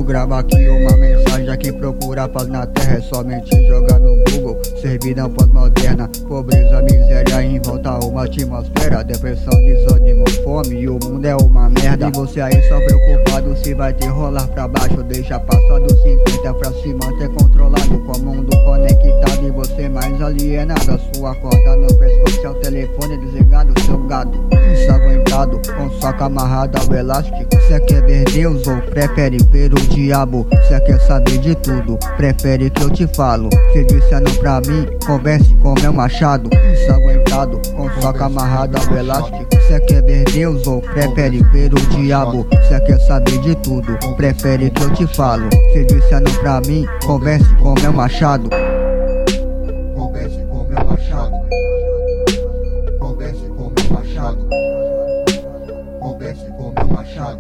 gravo aqui uma mensagem a quem procura paz na terra. É somente jogar no Google, servidão pós-moderna. Pobreza, miséria em volta a uma atmosfera. Depressão, desânimo, fome e o mundo é uma merda. E você aí só preocupado se vai ter rolar pra baixo. Deixa passar dos 50 pra se manter controlado. Com o mundo conectado e você mais alienado. A sua corda no pescoço, seu telefone desligado. Seu gado ensanguentado, com soca amarrado ao elástico. Cê quer ver Deus ou prefere ver o diabo? Cê quer saber de tudo, prefere que eu te falo. Cê dissendo pra mim, converse com meu machado. Ensanguentado, com soca amarrado ao elástico. Cê quer ver Deus ou prefere ver o diabo? Cê quer saber de tudo, prefere que eu te falo. Cê dissendo pra mim, converse com meu machado. Converse com meu machado. Converse com meu machado. Converse com meu machado.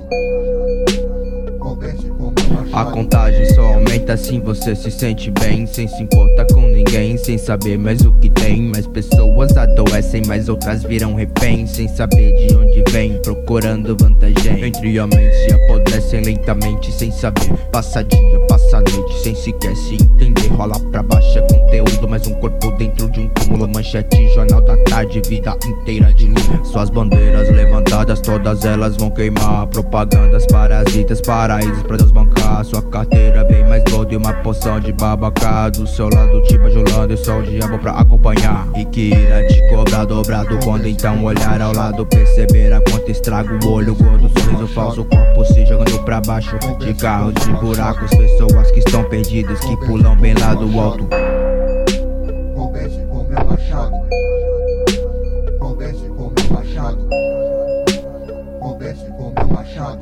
Converse com meu machado. A contagem só aumenta assim você se sente bem, sem se importar com ninguém, sem saber mais o que tem. Mais pessoas adoecem, mas outras viram refém, sem saber de onde vem, procurando vantagem. Entre homens se apodrecem lentamente, sem saber. Passa dia, passa noite, sem sequer se entender. Rola pra baixo é conteúdo, mais um corpo dentro de um túmulo. Manchete, jornal da tarde, vida inteira de linha. Suas bandeiras levantadas, todas elas vão queimar. Propagandas parasitas, paraísos pra Deus bancar. Sua carteira bem mais gorda e uma poção de babaca. Do seu lado te bajulando e só o diabo pra acompanhar. E que irá te cobrar dobrado quando então olhar ao lado. Perceberá quanto estraga o olho gordo, sorriso falso, corpo se jogando pra baixo. De carros, de buracos, pessoas que estão perdidas, que pulam bem lá do alto. Converse com meu machado. Converse com meu machado. Converse com meu machado.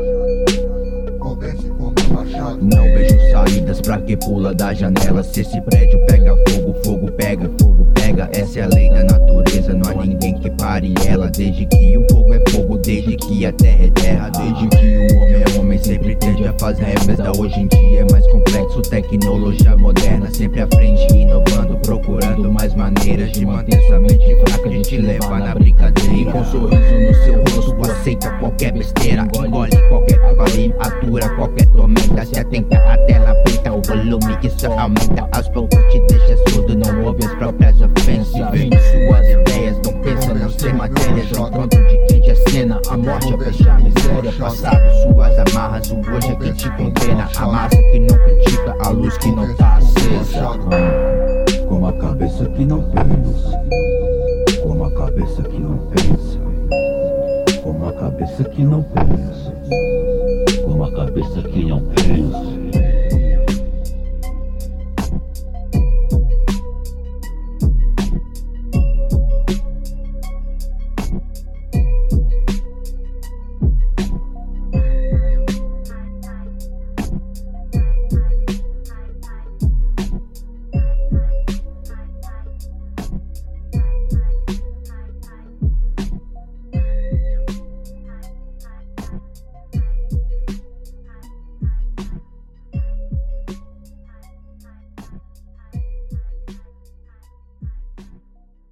Converse com meu machado. Não vejo saídas pra que pula da janela. Se esse prédio pega fogo, fogo pega, fogo pega. Essa é a lei da natureza, não há ninguém que pare ela. Desde que o fogo é fogo, desde que a terra é terra. Desde que o homem é homem, sempre tende a fazer merda. Hoje em dia é mais complexo, tecnologia moderna sempre à frente, inovando, procurando mais maneiras de manter essa mente fraca, de te levar na brincadeira. E com um sorriso no seu rosto, aceita qualquer besteira, engole qualquer atura qualquer tormenta. Se atenta à tela preta, o volume que só aumenta. Aos poucos te deixa surdo, não ouve as próprias ofensas. Vende suas ideias, não pensa, não ser matérias. Ao encontro de quem te acena, a morte é fechar a miséria. Passado, suas amarras, o hoje é que te condena. A massa que não critica, a luz que não tá acesa. Com a cabeça que não pensa, com a cabeça que não pensa, com a cabeça que não pensa, com a cabeça que não pensa.